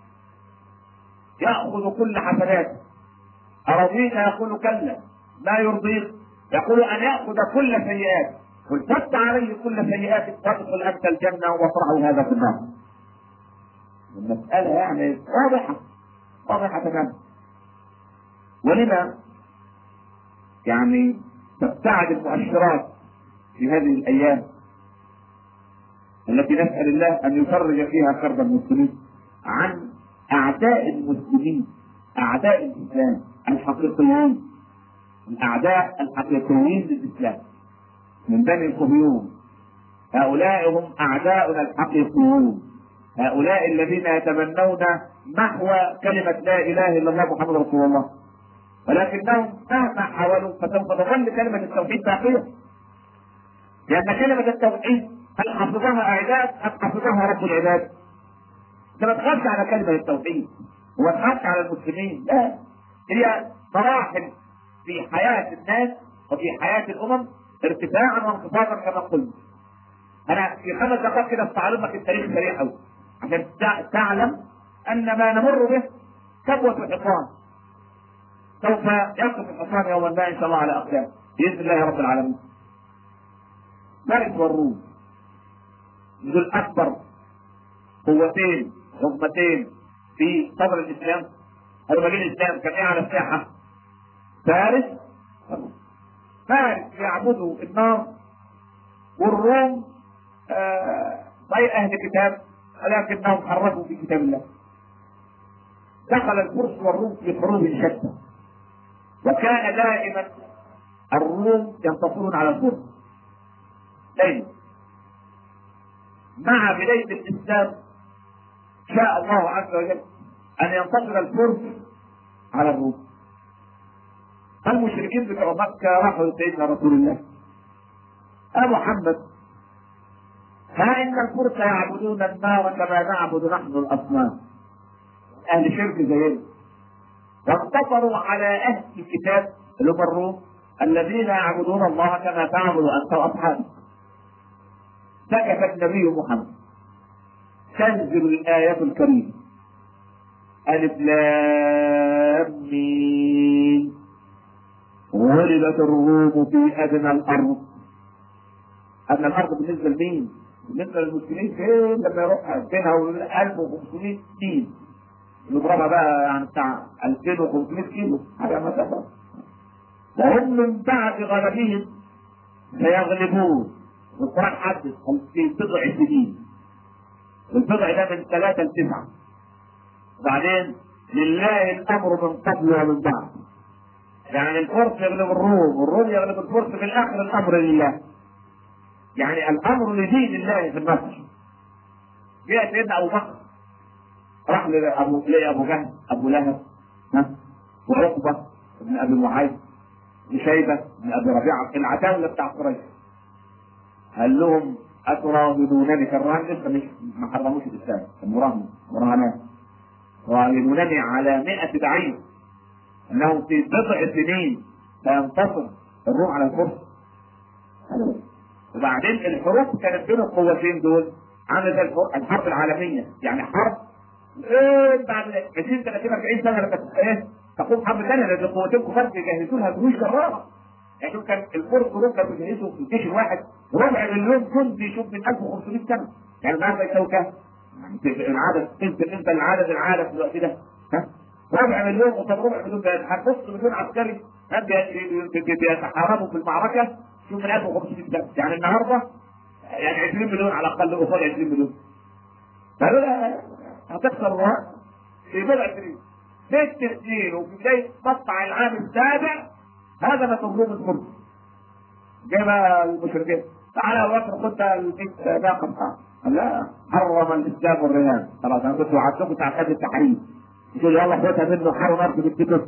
يأخذ كل حسناته. أرضيك؟ يقول كلا لا يرضيك، يقول أن يأخذ كل سيئات، والفت عليه كل سيئات وادخل أنت الجنة واطرحه هذا في النار. المسألة يعني واضحة واضحة تماما. ولما يعني تبتعد المؤشرات في هذه الأيام التي نسأل الله أن يفرج فيها كرب المسلمين عن أعداء المسلمين، أعداء الإسلام الحقيقيين، الأعداء الحقيقيين للإسلام من بني الصهيون. هؤلاء هم أعداؤنا الحقيقيون، هؤلاء الذين يتمنون محو كلمة لا إله إلا الله محمد رسول الله، ولكنهم مهما حاولوا فسوف تظل كلمة التوحيد باقية، لأن كلمة التوحيد هل حفظها أعداء أم حفظها رب العباد؟ أنت ما تخافش على كلمة التوحيد وما تخافش على المسلمين، لا، هي مراحل في حياة الناس وفي حياة الأمم، ارتفاعا وانخفاضا كما قلنا. أنا في خمس دقائق كده استعرض لك التاريخ سريع أوي عشان تعلم أن ما نمر به كبوة الحصان، سوف يقف الحصان يوما ما إن شاء الله على أقدام بإذن الله رب العالمين. فارس والروم دول أكبر قوتين عظمتين في صدر الإسلام. المجال الإسلام كان إيه على الساحة؟ فارس فارس يعبدوا النار، والروم غير أهل كتاب ولكنهم حرفوا في كتاب الله. دخل الفرس والروم في حروب شتى، وكان دائما الروم ينتصرون على الفرس دائما. مع بداية الإسلام شاء الله عز وجل أن ينتصر الفرس على الروم. المشركين بتوع مكة راحوا لسيدنا رسول الله: يا محمد، ها إن الفرس يعبدون النار كما نعبد نحن الأصنام، أهل شرك زينا، وانتصروا على أهل الكتاب اللي هم الروم الذين يعبدون الله كما تعبد أنت وأصحابك. سكت النبي محمد، تنزل الآية الكريمة: ألف لام ميم غلبت الروم في أدنى الأرض. أدنى الأرض بالنسبة لمين؟ بالنسبة للمسلمين فين لما يروح بينها ألف وخمسمائة ميل، نضربها بقى يعني بتاع ألفين وخمسمائة كيلو حاجة مثلا. وهم من بعد غلبهم سيغلبون. القرآن حدث في بضع سنين، والبضع ده من ثلاثة لتسعة، وبعدين لله الأمر من قبل ومن بعد. يعني الفرس يغلب الروم والروم يغلب الفرس، في الآخر الأمر لله، يعني الأمر لدين الله في النصر. جاء سيدنا أبو بكر راح لأبو لأبو جهل أبو لهب ها وعقبة بن أبي معاذ وشيبة بن أبي ربيعة العتاولة بتاع قريش، قال لهم: أتراهنونني؟ كان الرهان لسه مش ما حرموش الإسلام، المراهنة مراهنات، تراهنونني على مئة بعير أنه في بضع سنين سينتصر الروم على الفرس. وبعدين الحروب كانت بين القوتين دول عامله زي الحرب العالميه، يعني حرب ايه بعد عشرين ثلاثين أربعين سنه لما ايه تقوم حرب ثانيه، لان القوتين كفار بيجهزوا لها جيوش جراره. يعني شوف كان الفرس دول كانوا بيجهزوا في الجيش الواحد ربع مليون جندي، يشوف من ألف وخمسمائة سنه، يعني النهارده يساوي كام؟ يعني العدد بالنسبه للعدد العالم في الوقت ده، ها؟ ربع مليون قصاد ربع مليون، ده هتبص مليون عسكري بيتحاربوا في المعركه، شوف من ألف وخمسمائة سنه، يعني النهارده يعني عشرين مليون على الاقل قصاد عشرين مليون. قالوا لا هتخسر الوقت في بضع سنين، ست سنين وفي بدايه مقطع العام السابع هذا ما تظلم الفرس. جاء بقى المشركين تعالى يا بكر خد المئة ناقه بتاعك. لا، حرم الاسلام الرهان. خلاص انا كنت وعدتكم تعقد التحريم، يقول يلا خدها منه حرم ارض بالكتب.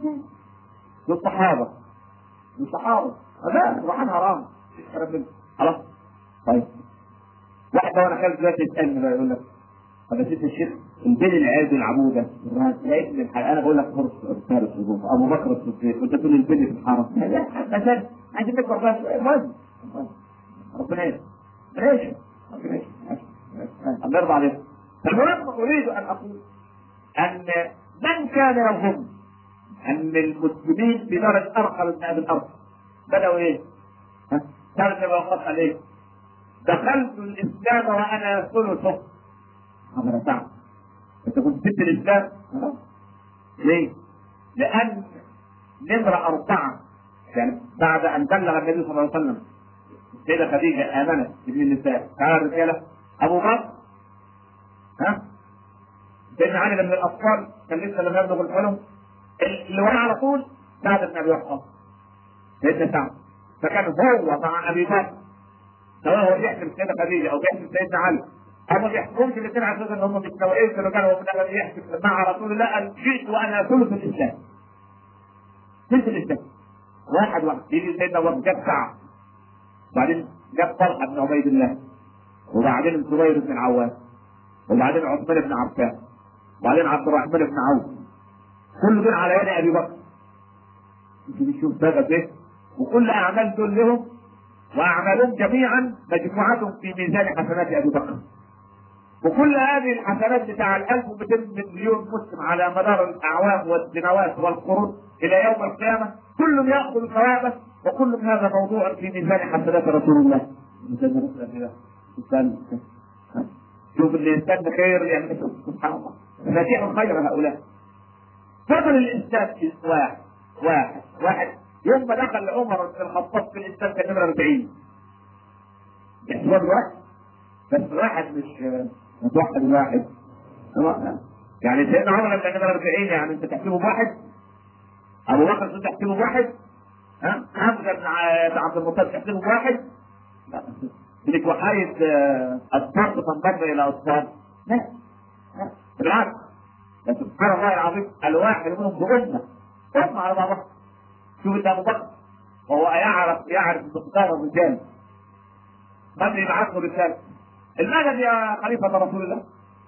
للصحابه للصحابه لا الرهان حرام خلاص. طيب واحد وانا خالد دلوقتي يسالني بقى يقول لك طب يا سيدي الشيخ البين العيال العبوه ده لقيت من الحلقه، انا بقول لك فرص فارس هجوم ابو بكر الصديق وانت تقول البين في الحرم مثلا عايزين نكبر بس المهم ربنا يسر ماشي ربنا يسر الله يرضى عليك. المهم اريد ان اقول ان من كان يظن ان المسلمين في درجه ارقى من هذه الارض بداوا ايه؟ ها؟ ترجمه وقت عليه دخلت الاسلام وانا ثلثه. هذا صعب. انت كنت سبت الاسلام ليه؟ لان نمره اربعه يعني بعد ان بلغ النبي صلى الله عليه وسلم السيده خديجه امنت ابن النساء تعالى الرجاله ابو بكر ها سيدنا علي من الاطفال كان لسه لم يبلغ الحلم، اللي وراه على طول سعد بن ابي وقاص سيدنا سعد، فكان هو مع ابي بكر سواء هو بيحكم السيده خديجه او بيحكم سيدنا علي او ما بيحكمش الاثنين على اساس ان هم مستوعبين كانوا كانوا من الذي يحكم مع رسول الله ان جئت وانا ثلث الاسلام. ثلث الاسلام واحد واحد يجي سيدنا ابو بكر جاب سعد، وبعدين جاب طلحه بن عبيد الله، وبعدين الزبير بن العوام، وبعدين عثمان بن عفان، وبعدين عبد الرحمن بن عوف، كل دول على يد ابي بكر. انت بتشوف سبب ايه؟ وكل اعمال دول لهم واعمالهم جميعا مجموعه في ميزان حسنات ابي بكر، وكل هذه الحسنات بتاع الألف ومئتين مليون مسلم على مدار الاعوام والسنوات والقرون الى يوم القيامه كل ياخذ ثوابه، وكل هذا موضوع في ميزان حسنات رسول الله. شوف اللي يستنى خير يعني سبحان الله مفاتيح الخير هؤلاء. فضل الانسان واحد واحد واحد يوم ما دخل عمر بن الخطاب في الاسلام كان نمره أربعين. يحسبوا واحد بس واحد مش متوحد واحد يعني سيدنا عمر كان نمره أربعين، يعني انت تحسبه بواحد، ابو بكر انت تحسبه بواحد، ها حمزه بن عبد المطلب تحسبه بواحد، لا بدك وحايد اصفار تنضم الى اصفار، لا بالعكس. سبحان الله العظيم الواحد منهم بأمة أمة على بعضها. شوف انت ابو بكر وهو يعرف يعرف مقدار الرجال من يبعث له رساله المدد يا خليفه رسول الله.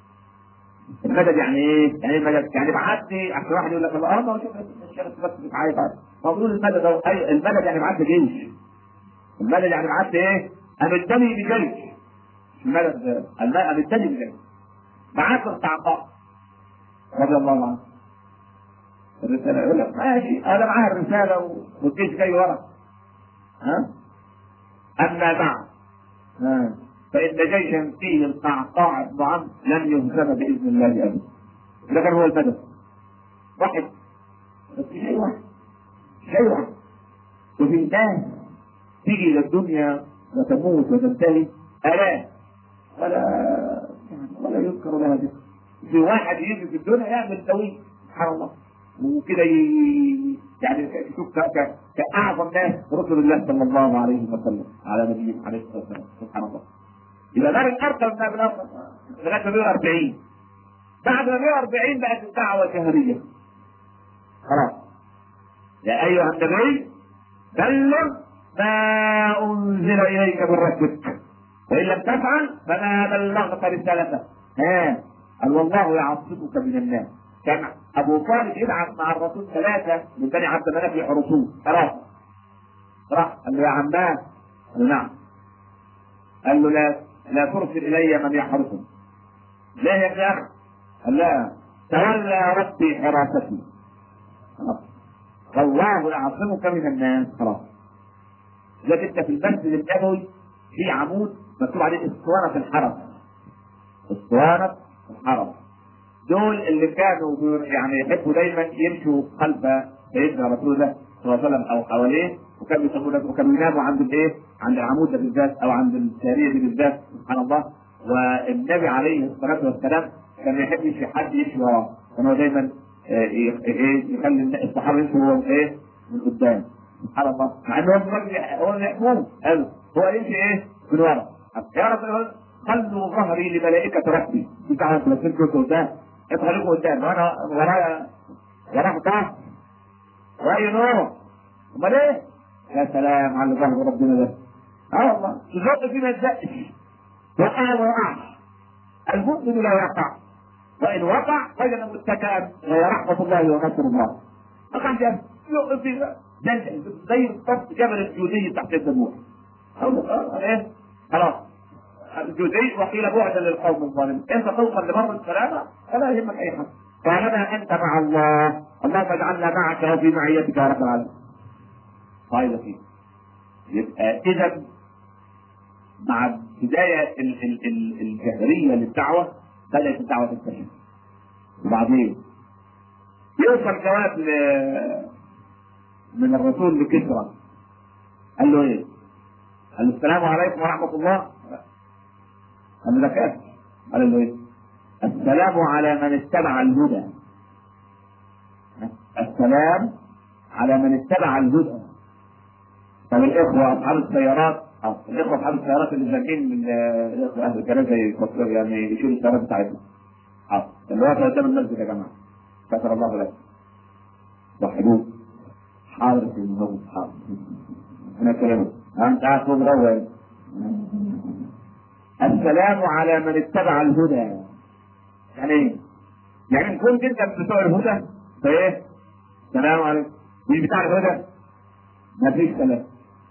المدد يعني ايه؟ يعني المدد يعني بعت لي عشان واحد يقول لك الله ما شوف الشيخ بس بتعايب مفروض المدد او اي المدد يعني بعت لي جيش. المدد يعني بعت لي ايه؟ امدني بجيش. المدد امدني بجيش. بعت له استعقاء رضي الله عنه الرساله يقول لك ماشي انا معاها الرساله والجيش جاي ورا ها اما بعد ها فان جيشا فيه القعقاع بن عمرو لن يهزم باذن الله ابدا. ده كان هو المدد واحد بس شيء واحد شيء واحد. وفي ناس تيجي الى الدنيا وتموت وتنتهي الاف ولا ولا يذكر لها ذكر. في واحد يجي في الدنيا يعمل دوي سبحان الله وكده ي... يعني شوف كأعظم ناس رسل الله صلى الله عليه وسلم على نبينا عليه الصلاه والسلام سبحان الله. يبقى دار الارقى من ابن الارقى لغايه مئة وأربعين. بعد مئة وأربعين بقت الدعوه شهريه خلاص. يا ايها النبي بلغ ما انزل اليك من ربك وان لم تفعل فما بلغت رسالته. ها قال والله يعصمك من الناس. كان ابو طالب يبعث مع الرسول ثلاثه من بني عبد المناف يحرسوه خلاص راح قال له يا عماه قال له نعم قال له لا لا ترسل الي من يحرسني. ليه يا ابن اخي؟ قال لا تولى ربي حراستي خلاص والله يعصمك من الناس خلاص. زي انت في المسجد النبوي في عمود مكتوب عليه اسطوانه الحرم. اسطوانه الحرم دول اللي كانوا يعني يحبوا دايما يمشوا خلف سيدنا رسول الله صلى الله عليه وسلم او حواليه، وكانوا يسمونه وكانوا يناموا عند الايه؟ عند العمود ده بالذات او عند الساريه دي بالذات، سبحان الله. والنبي عليه الصلاه والسلام كان ما يحبش حد يمشي وراه، كان هو دايما ايه يخلي الصحابه يمشوا ايه؟ من قدام، سبحان الله. مع انه هو مأمون قالوا هو يمشي ايه؟ من ورا. يا رسول الله خلوا ظهري لملائكه ربي، بتاع ثلاثين كيلو قدام، انتوا خليكم قدام وانا ورايا ورايا طاف ورايا نور. امال ايه؟ يا سلام على ظهر ربنا ده. اه والله الرب فيه ما يتزقش، وقع ما وقعش. المؤمن لا يقع، وان وقع وجد متكئا وهي رحمه الله ونصر الله. وقع جنب يقف فيه زي بالضبط جبل الجودي تحت الدموع. اه ايه؟ خلاص الجزئي وقيل بعدا للقوم الظالمين. انت توصل لبر السلامه ولا يهمك اي حاجه، طالما انت مع الله. اللهم اجعلنا معك وفي معيتك يا رب العالمين. طيب فيه يبقى اذا مع بدايه ال- ال- ال- الجهريه للدعوه بدات الدعوه تنتشر. وبعدين يوصل جواب ل- من الرسول لكسرى، قال له ايه؟ قال له السلام عليكم ورحمه الله. قال له ده كافر. قال له ايه؟ السلام على من اتبع الهدى. السلام على من اتبع الهدى. طب الاخوه اصحاب السيارات، اه الاخوه اصحاب السيارات اللي ساكنين من الاخوه اهل الكنيسه يفكروا يعني يشيلوا السيارات بتاعتهم. اه اللي هو قدام المسجد يا جماعه. شكر الله لك. وحدوه. حاضر في الموت حاضر. انا كلمه. انت عارف مروج. السلام على من اتبع الهدى. يعني ايه؟ يعني ان كنت انت من بتوع الهدى فايه؟ السلام عليكم. مش بتاع الهدى ما فيش سلام.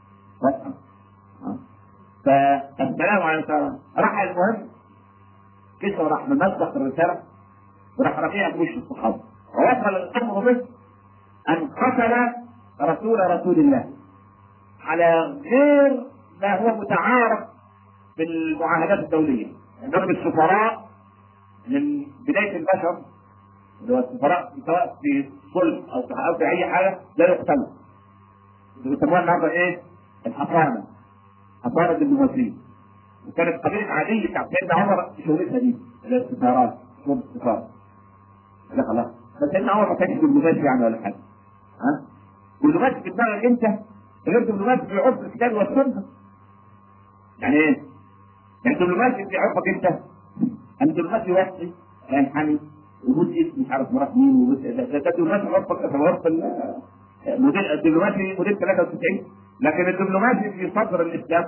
فالسلام عليكم. راح المهم كسر راح ممسك الرساله وراح رفيع في وش الصحابه، ووصل الامر به ان قتل رسول رسول الله على غير ما هو متعارف في المعاهدات الدوليه. ضرب السفراء من بدايه البشر اللي هو السفراء سواء في صلح او او في اي حاجه لا يقتلوا. بيسموها النهارده ايه؟ الحصانه. حصانه الدبلوماسيه. وكانت قضيه عاديه بتاعت سيدنا عمر في شغلتها دي اللي هي السفارات، شغل السفاره. لا خلاص بس سيدنا عمر ما كانش دبلوماسي يعني ولا حاجه. ها؟ دبلوماسي في دماغك انت غير دبلوماسي في عرف الكتاب والسنه. يعني ايه؟ يعني دبلوماسي في عرفك انت الدبلوماسي يوصي ينحني وجود اسم مش عارف مرات مين وجود ده ده دبلوماسي عرفك في عرف الموديل الدبلوماسي موديل ثلاثة وتسعين. لكن الدبلوماسي في صدر الاسلام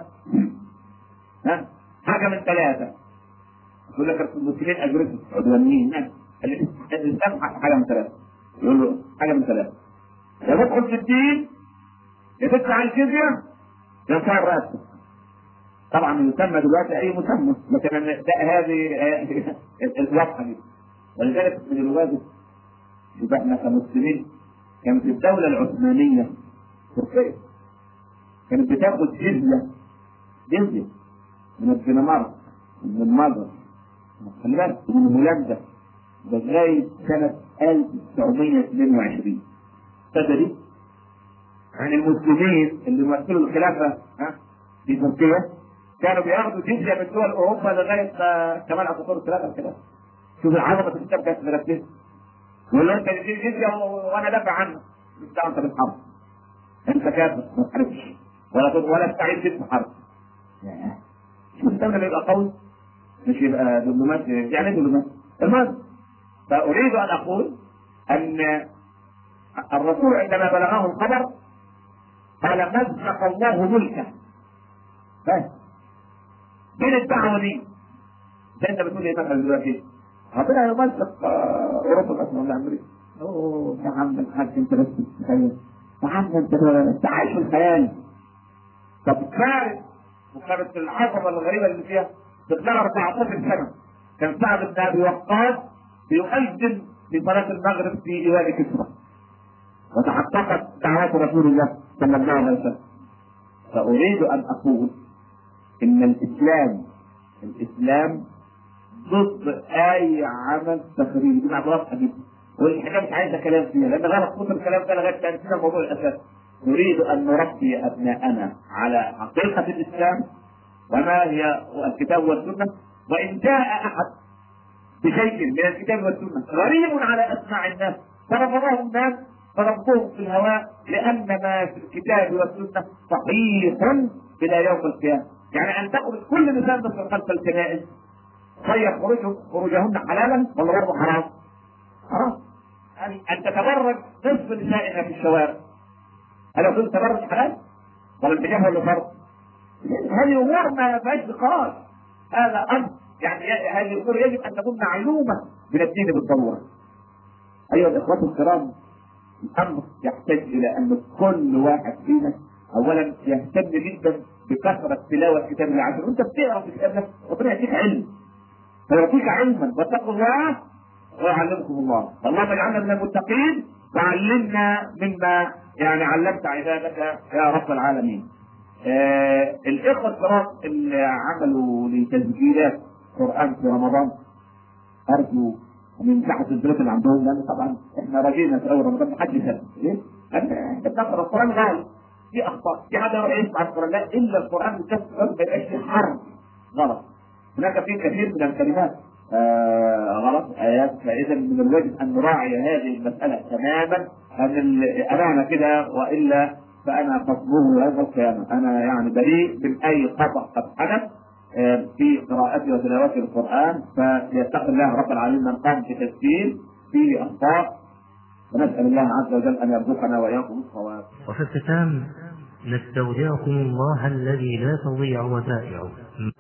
ها حاجه من ثلاثه. يقول لك المسلمين اجريسيف عدوانيين. الاسلام حاجه من ثلاثه. يقول له حاجه من ثلاثه. يا تدخل في الدين يا تدفع الجزيه يا تدفع راسك. طبعا يسمى دلوقتي اي مسمى لكن ده هذه الواضحه دي. ولذلك من الواجب يبقى احنا كمسلمين كانت في الدوله العثمانيه تركيا كانت بتاخد جزيه جزيه من الدنمارك من المجر خلي بالك من هولندا لغايه سنه ألف وتسعمية واثنين وعشرين. تدري يعني المسلمين اللي مثلوا الخلافه ها في تركيا كانوا بياخدوا جزيه من دول اوروبا لغايه كمان عصور الثلاثه كده. شوف العظمه الكتاب كانت ثلاثين. يقول له انت تجيب جزيه وانا دافع عنك. مش دعوه انت بالحرب. انت كافر ما تحاربش ولا ولا تستعين بك في حرب. شوف الدوله اللي يبقى قوي مش يبقى دبلوماسي. يعني ايه دبلوماسي؟ المهم فاريد ان اقول ان الرسول عندما بلغه الخبر قال مزق الله ملكه. بس بين الدعوه دي زي انت بتقول ايه مثلا دلوقتي ربنا يمزق اوروبا مثلا ولا امريكا. اوه يا عم الحاج انت بس تتخيل يا عم انت انت عايش في الخيال. طب فارس وكانت العظمه الغريبه اللي فيها تطلع أربعتاشر سنه كان سعد بن ابي وقاص بيؤذن في صلاه المغرب في ايوان كسرى وتحققت دعوات رسول الله صلى الله عليه وسلم. فأريد أن أقول إن الإسلام الإسلام ضد أي عمل تخريبي. دي معلومات حديثة والحاجات مش عايزة كلام فيها لأن غلط خصوص الكلام ده لغاية تنسينا الموضوع الأساسي. نريد أن نربي أبناءنا على حقيقة الإسلام وما هي الكتاب والسنة، وإن جاء أحد بشيء من الكتاب والسنة غريب على أسماع الناس فرفضه الناس فربوهم في الهواء، لأن ما في الكتاب والسنة صحيح إلى يوم القيامة. يعني أن تخرج كل نساء مصر خلف الكنائس طيب خروجهم خروجهن حلالا ولا برضه حرام؟ حرام. أن تتبرج نصف نسائنا في الشوارع هل يكون تبرج حلال؟ ولا الحجاب ولا فرض؟ هذه أمور ما فيهاش نقاش. هذا أمر يعني هذه الأمور يجب أن تكون معلومة من الدين بالضرورة. أيها الإخوة الكرام، الأمر يحتاج إلى أن كل واحد فينا أولا يهتم جدا بكثرة تلاوة كتاب الله عز وجل. وأنت بتقرأ في كتاب الله ربنا يديك علم فيعطيك علما واتقوا الله ويعلمكم الله. اللهم اجعلنا من المتقين وعلمنا مما يعني علمت عبادك يا رب العالمين. آه الإخوة الكرام اللي عملوا لتسجيلات قرآن في رمضان أرجو من تحت البيت اللي عندهم، لأن طبعا احنا راجينا في أول رمضان محدش يسجل. ليه؟ احنا بنقرأ القرآن غلط، في أخطاء، في حاجة يسمع القرآن لا إلا القرآن بالكسر ما يبقاش فيه حرف غلط. هناك فيه كثير من الكلمات آه غلط آيات، فإذا من الواجب أن نراعي هذه المسألة تماما أمانة كده، وإلا فأنا خصمه يوم القيامة. أنا يعني بريء من أي خطأ قد حدث في قراءتي وتلاوتي القرآن، فيتقي الله رب العالمين من قام بتسجيل فيه أخطاء، ونسأل الله عز وجل أن يرزقنا وإياكم الصواب. وفي الختام نستودعكم الله الذي لا تضيع ودائعه.